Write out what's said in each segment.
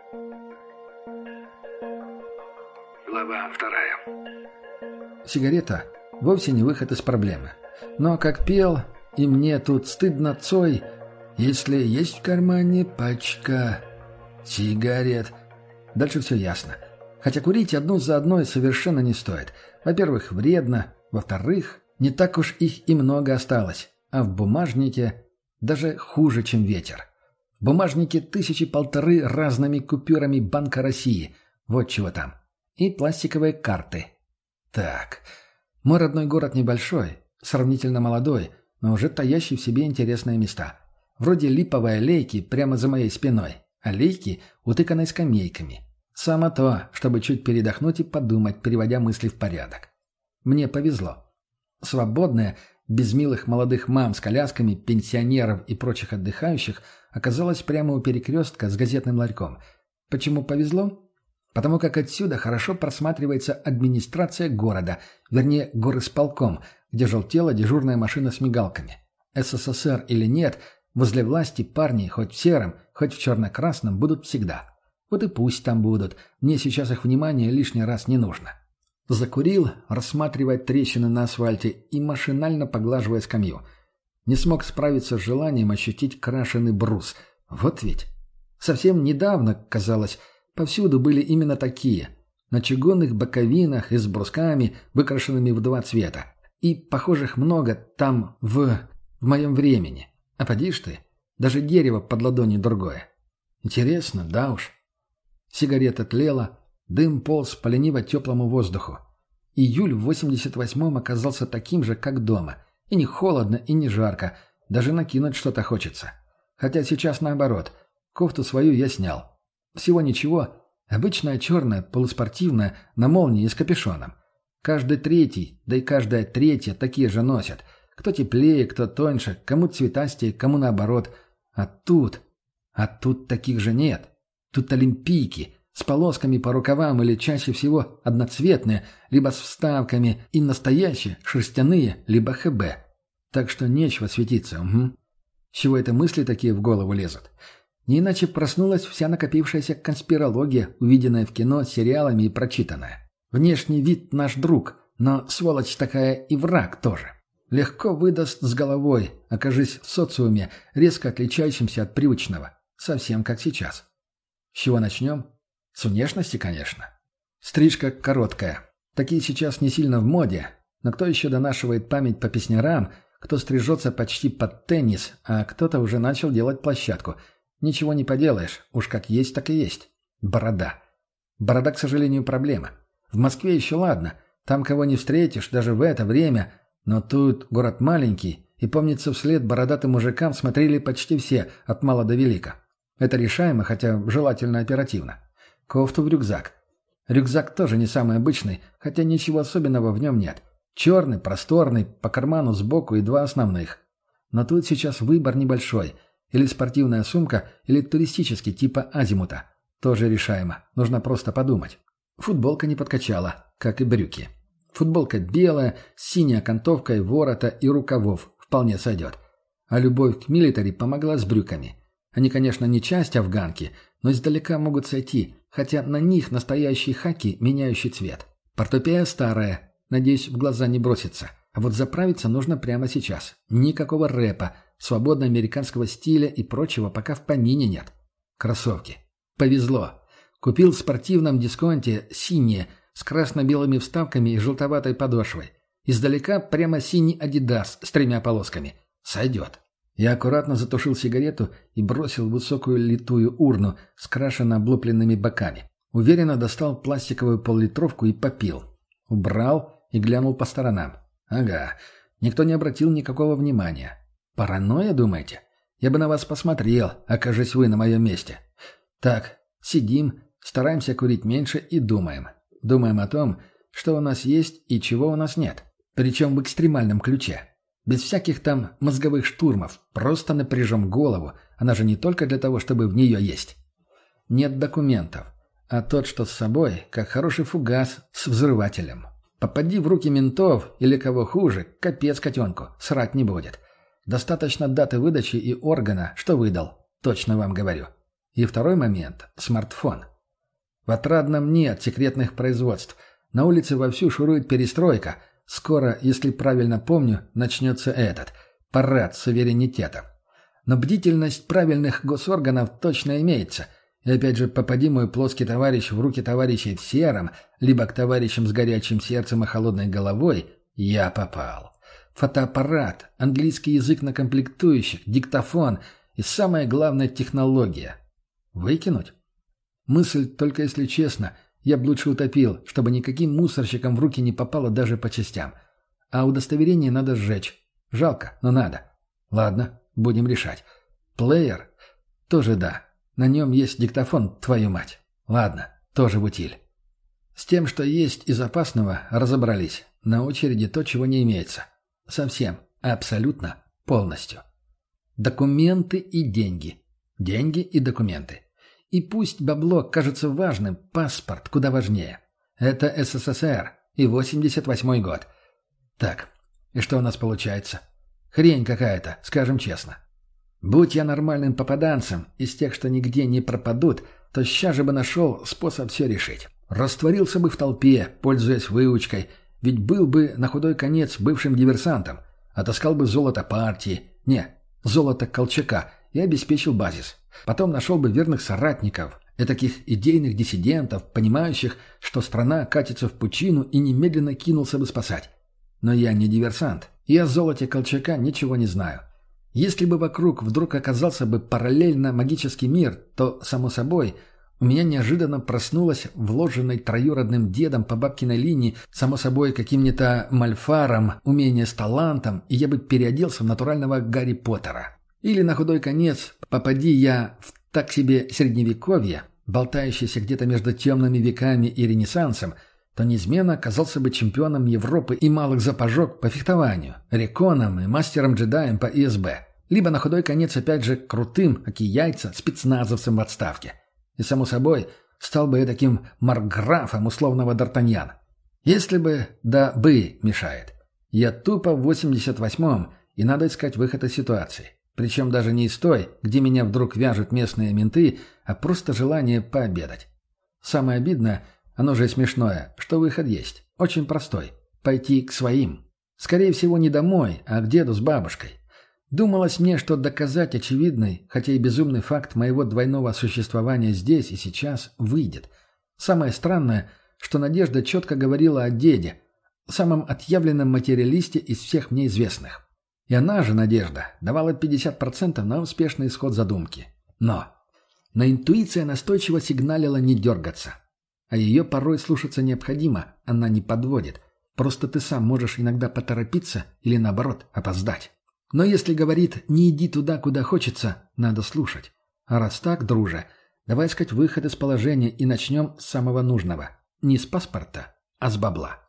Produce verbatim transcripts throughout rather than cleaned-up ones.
Глава вторая. Сигарета вовсе не выход из проблемы. Но, как пел, и мне тут стыдно Цой, если есть в кармане пачка сигарет. Дальше все ясно. Хотя курить одну за одной совершенно не стоит. Во-первых, вредно. Во-вторых, не так уж их и много осталось. А в бумажнике даже хуже, чем ветер. В бумажнике тысячи полторы разными купюрами Банка России. Вот чего там. И пластиковые карты. Так, мой родной город небольшой, сравнительно молодой, но уже таящий в себе интересные места. Вроде липовой аллейки прямо за моей спиной. Аллейки, утыканной скамейками. Само то, чтобы чуть передохнуть и подумать, приводя мысли в порядок. Мне повезло. Свободная, без милых молодых мам с колясками, пенсионеров и прочих отдыхающих, оказалась прямо у перекрестка с газетным ларьком. Почему повезло? Потому как отсюда хорошо просматривается администрация города, вернее, горисполком, где желтела дежурная машина с мигалками. СССР или нет, возле власти парни хоть в сером, хоть в черно-красном будут всегда. Вот и пусть там будут, мне сейчас их внимание лишний раз не нужно. Закурил, рассматривая трещины на асфальте и машинально поглаживая скамью. Не смог справиться с желанием ощутить крашеный брус. Вот ведь. Совсем недавно, казалось, повсюду были именно такие. На чугунных боковинах и с брусками, выкрашенными в два цвета. И похожих много там в... в моем времени. А поди ж ты, даже дерево под ладонью другое. Интересно, да уж. Сигарета тлела, дым полз по лениво-теплому воздуху. Июль в восемьдесят восьмом оказался таким же, как дома. И не холодно, и не жарко. Даже накинуть что-то хочется. Хотя сейчас наоборот. Кофту свою я снял. Всего ничего. Обычная черная, полуспортивная, на молнии и с капюшоном. Каждый третий, да и каждая третья такие же носят. Кто теплее, кто тоньше, кому цветастее, кому наоборот. А тут... А тут таких же нет. Тут олимпийки, с полосками по рукавам или чаще всего одноцветные, либо с вставками, и настоящие, шерстяные, либо ХБ. Так что нечего светиться, угу. С чего это мысли такие в голову лезут? Не иначе проснулась вся накопившаяся конспирология, увиденная в кино, сериалами и прочитанная. Внешний вид наш друг, но сволочь такая и враг тоже. Легко выдаст с головой, окажись в социуме, резко отличающимся от привычного. Совсем как сейчас. С чего начнем? С внешности, конечно. Стрижка короткая. Такие сейчас не сильно в моде, но кто еще донашивает память по песнярам, кто стрижется почти под теннис, а кто-то уже начал делать площадку. Ничего не поделаешь, уж как есть, так и есть. Борода. Борода, к сожалению, проблема. В Москве еще ладно, там кого не встретишь, даже в это время, но тут город маленький, и, помнится, вслед бородатым мужикам смотрели почти все, от мала до велика. Это решаемо, хотя желательно оперативно. Кофту в рюкзак. Рюкзак тоже не самый обычный, хотя ничего особенного в нем нет. Черный, просторный, по карману сбоку и два основных. Но тут сейчас выбор небольшой. Или спортивная сумка, или туристический, типа азимута. Тоже решаемо, нужно просто подумать. Футболка не подкачала, как и брюки. Футболка белая, с синей окантовкой ворота и рукавов, вполне сойдет. А любовь к милитари помогла с брюками. Они, конечно, не часть афганки, но издалека могут сойти, хотя на них настоящий хаки, меняющий цвет. Портупея старая, надеюсь, в глаза не бросится. А вот заправиться нужно прямо сейчас. Никакого рэпа, свободно американского стиля и прочего пока в помине нет. Кроссовки. Повезло. Купил в спортивном дисконте синие, с красно-белыми вставками и желтоватой подошвой. Издалека прямо синий «Адидас» с тремя полосками. Сойдет. Я аккуратно затушил сигарету и бросил в высокую литую урну с крашенно облупленными боками. Уверенно достал пластиковую поллитровку и попил. Убрал и глянул по сторонам. Ага, никто не обратил никакого внимания. Паранойя, думаете? Я бы на вас посмотрел, окажись вы на моем месте. Так, сидим, стараемся курить меньше и думаем. Думаем о том, что у нас есть и чего у нас нет. Причем в экстремальном ключе. Без всяких там мозговых штурмов. Просто напряжем голову. Она же не только для того, чтобы в нее есть. Нет документов. А тот, что с собой, как хороший фугас с взрывателем. Попади в руки ментов или кого хуже, капец котенку, срать не будет. Достаточно даты выдачи и органа, что выдал. Точно вам говорю. И второй момент – смартфон. В Отрадном нет секретных производств. На улице вовсю шурует перестройка. Скоро, если правильно помню, начнется этот – парад суверенитета. Но бдительность правильных госорганов точно имеется. И опять же, попади мой плоский товарищ в руки товарищей в сером, либо к товарищам с горячим сердцем и холодной головой, я попал. Фотоаппарат, английский язык на комплектующих, диктофон и, самое главное, технология. Выкинуть? Мысль, только если честно, я бы лучше утопил, чтобы никаким мусорщикам в руки не попало даже по частям. А удостоверение надо сжечь. Жалко, но надо. Ладно, будем решать. Плеер? Тоже да. На нем есть диктофон, твою мать. Ладно, тоже в утиль. С тем, что есть из опасного, разобрались. На очереди то, чего не имеется. Совсем, абсолютно, полностью. Документы и деньги. Деньги и документы. И пусть бабло кажется важным, паспорт куда важнее. Это СССР и восемьдесят восьмой год. Так, и что у нас получается? Хрень какая-то, скажем честно. Будь я нормальным попаданцем, из тех, что нигде не пропадут, то сейчас же бы нашел способ все решить. Растворился бы в толпе, пользуясь выучкой, ведь был бы на худой конец бывшим диверсантом, отыскал бы золото партии, не, золото Колчака и обеспечил базис. Потом нашел бы верных соратников, этаких идейных диссидентов, понимающих, что страна катится в пучину, и немедленно кинулся бы спасать. Но я не диверсант, и о золоте Колчака ничего не знаю. Если бы вокруг вдруг оказался бы параллельно магический мир, то, само собой, у меня неожиданно проснулось вложенной троюродным дедом по бабкиной линии, само собой, каким-то мальфаром, умение с талантом, и я бы переоделся в натурального Гарри Поттера. Или, на худой конец, попади я в так себе средневековье, болтающееся где-то между темными веками и Ренессансом, то неизменно оказался бы чемпионом Европы и малых запажок по фехтованию, реконом и мастером-джедаем по ИСБ. Либо, на худой конец, опять же, крутым, аки яйца, спецназовцем в отставке. И, само собой, стал бы я таким маркграфом условного Д'Артаньяна. Если бы, да бы мешает. Я тупо в восемьдесят восьмом, и надо искать выход из ситуации. Причем даже не из той, где меня вдруг вяжут местные менты, а просто желание пообедать. Самое обидное, оно же и смешное, что выход есть. Очень простой. Пойти к своим. Скорее всего, не домой, а к деду с бабушкой. Думалось мне, что доказать очевидный, хотя и безумный факт моего двойного существования здесь и сейчас выйдет. Самое странное, что Надежда четко говорила о деде, самом отъявленном материалисте из всех мне известных. И она же, Надежда, давала пятьдесят процентов на успешный исход задумки. Но, но интуиция настойчиво сигналила не дергаться. А ее порой слушаться необходимо, она не подводит. Просто ты сам можешь иногда поторопиться или, наоборот, опоздать. Но если говорит «не иди туда, куда хочется», надо слушать. А раз так, друже, давай искать выход из положения и начнем с самого нужного. Не с паспорта, а с бабла.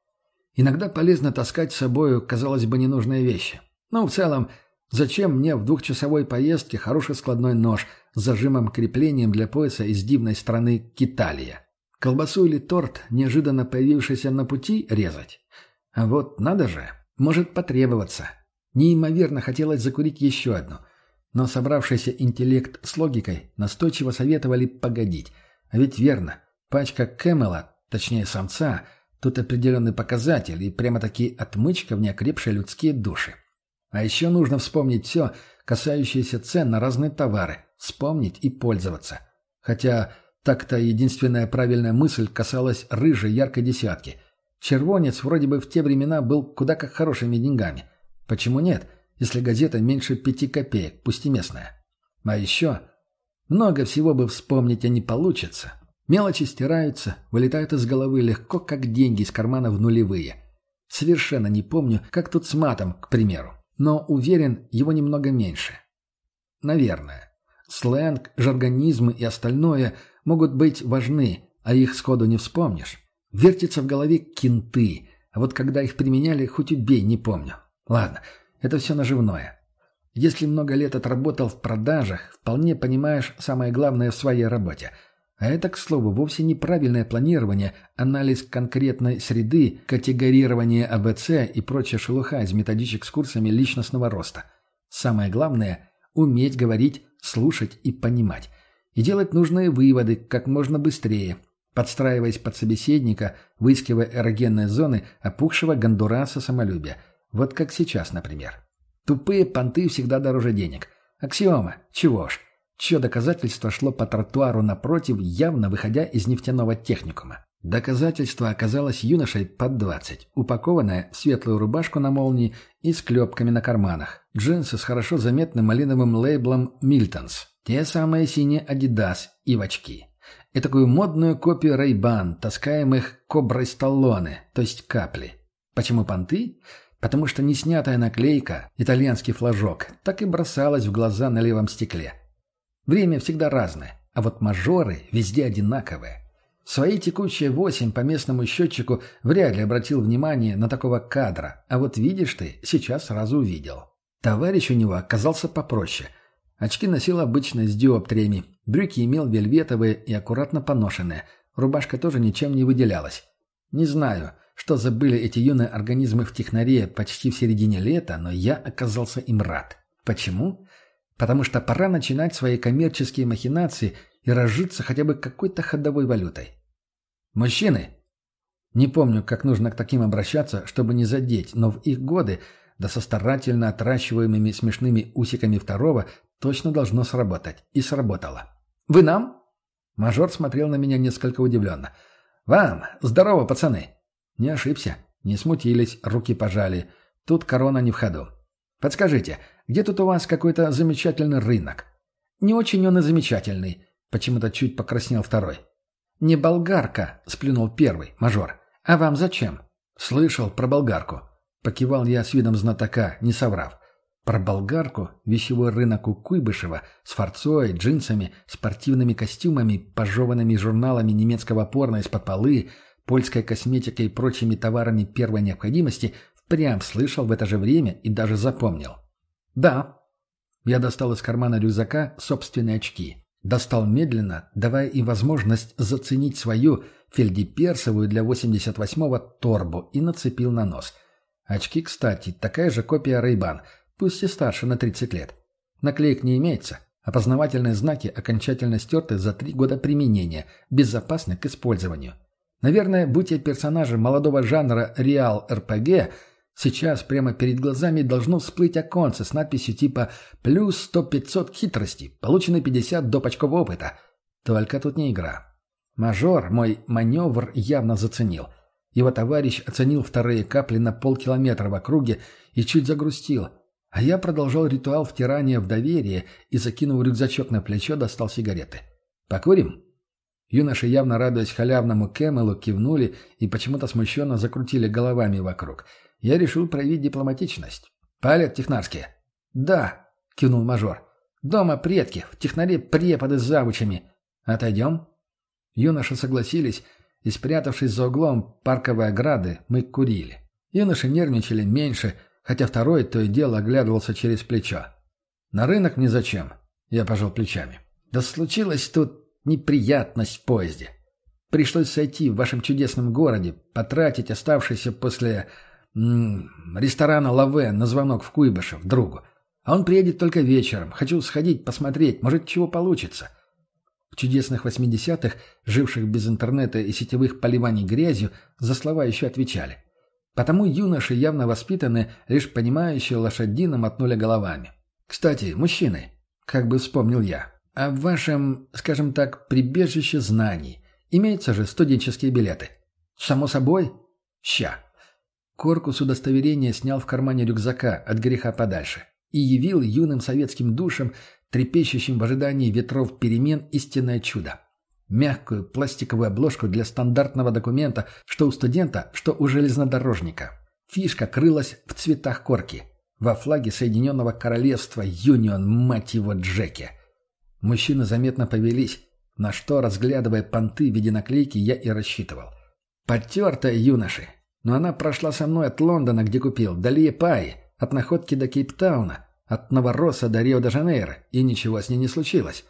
Иногда полезно таскать с собою, казалось бы, ненужные вещи. Но в целом, зачем мне в двухчасовой поездке хороший складной нож с зажимом-креплением для пояса из дивной страны Киталия? Колбасу или торт, неожиданно появившийся на пути, резать? А вот надо же, может потребоваться. Неимоверно хотелось закурить еще одну. Но собравшийся интеллект с логикой настойчиво советовали погодить. А ведь верно, пачка Кэмела, точнее самца, тут определенный показатель и прямо-таки отмычка в неокрепшие людские души. А еще нужно вспомнить все, касающееся цен на разные товары, вспомнить и пользоваться. Хотя так-то единственная правильная мысль касалась рыжей яркой десятки. Червонец вроде бы в те времена был куда как хорошими деньгами. Почему нет, если газета меньше пяти копеек, пусть и местная? А еще много всего бы вспомнить, а не получится. Мелочи стираются, вылетают из головы легко, как деньги из кармана в нулевые. Совершенно не помню, как тут с матом, к примеру. Но уверен, его немного меньше. Наверное. Сленг, жаргонизмы и остальное могут быть важны, а их сходу не вспомнишь. Вертится в голове кенты, а вот когда их применяли, хоть убей, не помню. Ладно, это все наживное. Если много лет отработал в продажах, вполне понимаешь самое главное в своей работе. А это, к слову, вовсе неправильное планирование, анализ конкретной среды, категорирование А Б Ц и прочая шелуха из методичек с курсами личностного роста. Самое главное – уметь говорить, слушать и понимать. и делать нужные выводы как можно быстрее, подстраиваясь под собеседника, выискивая эрогенные зоны опухшего гондураса самолюбия. Вот как сейчас, например. Тупые понты всегда дороже денег. Аксиома. Чего ж. Чье доказательство шло по тротуару напротив, явно выходя из нефтяного техникума. Доказательство оказалось юношей под двадцать, упакованное в светлую рубашку на молнии и с клепками на карманах, джинсы с хорошо заметным малиновым лейблом «Мильтонс», те самые синие «Адидас» и в очки. И такую модную копию «Рэй-Бан», таскаемых «Коброй Сталлоне», то есть капли. Почему понты? Потому что неснятая наклейка, итальянский флажок, так и бросалась в глаза на левом стекле. Время всегда разное, а вот мажоры везде одинаковые. Свои текущие восемь по местному счетчику вряд ли обратил внимание на такого кадра, а вот видишь ты, сейчас сразу увидел. Товарищ у него оказался попроще. Очки носил обычно с диоптриями, брюки имел вельветовые и аккуратно поношенные, рубашка тоже ничем не выделялась. Не знаю, что забыли эти юные организмы в технаре почти в середине лета, но я оказался им рад. Почему? Потому что пора начинать свои коммерческие махинации и разжиться хотя бы какой-то ходовой валютой. Мужчины! Не помню, как нужно к таким обращаться, чтобы не задеть, но в их годы, да со старательно отращиваемыми смешными усиками второго, точно должно сработать. И сработало. «Вы нам?» Мажор смотрел на меня несколько удивленно. «Вам! Здорово, пацаны!» Не ошибся. Не смутились, руки пожали. Тут корона не в ходу. «Подскажите, где тут у вас какой-то замечательный рынок?» «Не очень он и замечательный», — почему-то чуть покраснел второй. «Не болгарка», — сплюнул первый, мажор. «А вам зачем?» «Слышал про болгарку». Покивал я с видом знатока, не соврав. Про болгарку, вещевой рынок у Куйбышева, с форцой, джинсами, спортивными костюмами, пожеванными журналами немецкого порно из-под полы, польской косметикой и прочими товарами первой необходимости, впрямь слышал в это же время и даже запомнил. «Да». Я достал из кармана рюкзака собственные очки. Достал медленно, давая им возможность заценить свою фельдеперсовую для восемьдесят восьмого торбу и нацепил на нос. Очки, кстати, такая же копия Ray-Ban, пусть и старше на тридцать лет. Наклеек не имеется, опознавательные знаки окончательно стерты за три года применения, безопасны к использованию. Наверное, будь я персонажем молодого жанра реал-эр пи джи, сейчас прямо перед глазами должно всплыть оконце с надписью типа «плюс сто пятьсот хитрости, получено пятьдесят доп. Очков опыта». Только тут не игра. Мажор мой маневр явно заценил. Его товарищ оценил вторые капли на полкилометра в округе и чуть загрустил. А я продолжал ритуал втирания в доверие и, закинув рюкзачок на плечо, достал сигареты. «Покурим?» Юноши, явно радуясь халявному Кэмелу, кивнули и почему-то смущенно закрутили головами вокруг. Я решил проявить дипломатичность. «Палят технарские?» «Да», — кивнул мажор. «Дома предки, в технаре преподы с завучами. Отойдем?» Юноши согласились, и, спрятавшись за углом парковой ограды, мы курили. Юноши нервничали меньше, хотя второй то и дело оглядывался через плечо. «На рынок мне зачем?» — я пожал плечами. «Да случилось тут неприятность в поезде. Пришлось сойти в вашем чудесном городе, потратить оставшийся после м -м, ресторана «Лаве» на звонок в Куйбышев другу. А он приедет только вечером. Хочу сходить, посмотреть, может, чего получится». В чудесных восьмидесятых, живших без интернета и сетевых поливаний грязью, за слова еще отвечали. Потому юноши, явно воспитанные, лишь понимающие лошадино мотнули головами. «Кстати, мужчины», — как бы вспомнил я, — «а в вашем, скажем так, прибежище знаний имеются же студенческие билеты?» «Само собой?» «Ща». Корку с удостоверения снял в кармане рюкзака от греха подальше и явил юным советским душам, трепещущим в ожидании ветров перемен, истинное чудо. Мягкую пластиковую обложку для стандартного документа, что у студента, что у железнодорожника. Фишка крылась в цветах корки. Во флаге Соединенного Королевства Юнион, мать его, Джеки. Мужчины заметно повелись, на что, разглядывая понты в виде наклейки, я и рассчитывал. Потертая юноши. Но она прошла со мной от Лондона, где купил, до Лиепаи, от находки до Кейптауна, от Новоросса до Рио-де-Жанейро, и ничего с ней не случилось.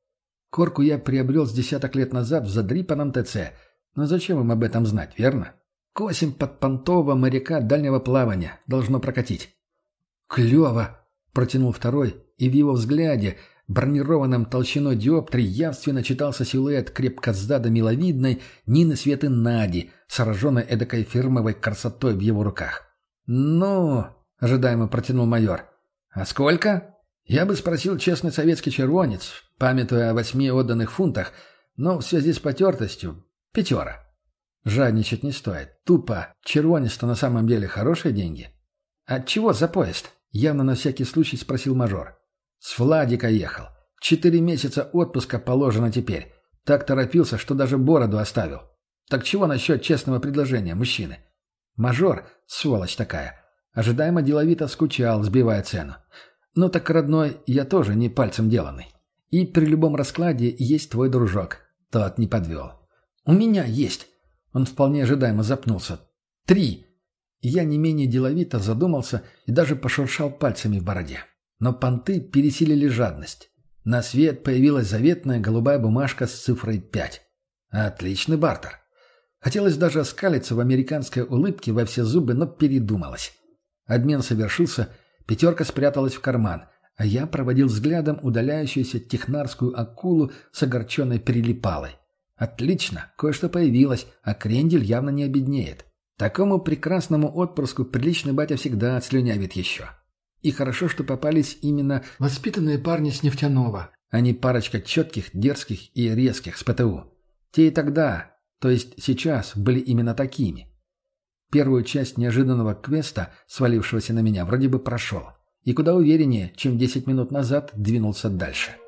Корку я приобрел с десяток лет назад в задрипанном ТЦ, но зачем им об этом знать, верно? Косим под понтового моряка дальнего плавания, должно прокатить. «Клево!» — протянул второй, и в его взгляде, бронированном толщиной диоптре явственно читался силуэт крепкозадо миловидной Нины Светы Нади, сраженной эдакой фирмовой красотой в его руках. «Ну...» — ожидаемо протянул майор. «А сколько?» «Я бы спросил честный советский червонец, памятуя о восьми отданных фунтах, но в связи с потертостью — пятера. Жадничать не стоит. Тупо. Червонец-то на самом деле хорошие деньги». «Отчего за поезд?» — явно на всякий случай спросил мажор. «С Владика ехал. Четыре месяца отпуска положено теперь. Так торопился, что даже бороду оставил. Так чего насчет честного предложения, мужчины?» Мажор, сволочь такая, ожидаемо деловито скучал, сбивая цену. «Ну так, родной, я тоже не пальцем деланный. И при любом раскладе есть твой дружок». Тот не подвел. «У меня есть». Он вполне ожидаемо запнулся. «Три». Я не менее деловито задумался и даже пошуршал пальцами в бороде. Но понты пересилили жадность. На свет появилась заветная голубая бумажка с цифрой пять. Отличный бартер. Хотелось даже оскалиться в американской улыбке во все зубы, но передумалось. Обмен совершился, пятерка спряталась в карман, а я проводил взглядом удаляющуюся технарскую акулу с огорченной прилипалой. Отлично, кое-что появилось, а крендель явно не обеднеет. Такому прекрасному отпрыску приличный батя всегда отслюнявит еще. И хорошо, что попались именно воспитанные парни с нефтяного, а не парочка четких, дерзких и резких с ПТУ. Те и тогда, то есть сейчас, были именно такими. Первую часть неожиданного квеста, свалившегося на меня, вроде бы прошел. И куда увереннее, чем десять минут назад, двинулся дальше.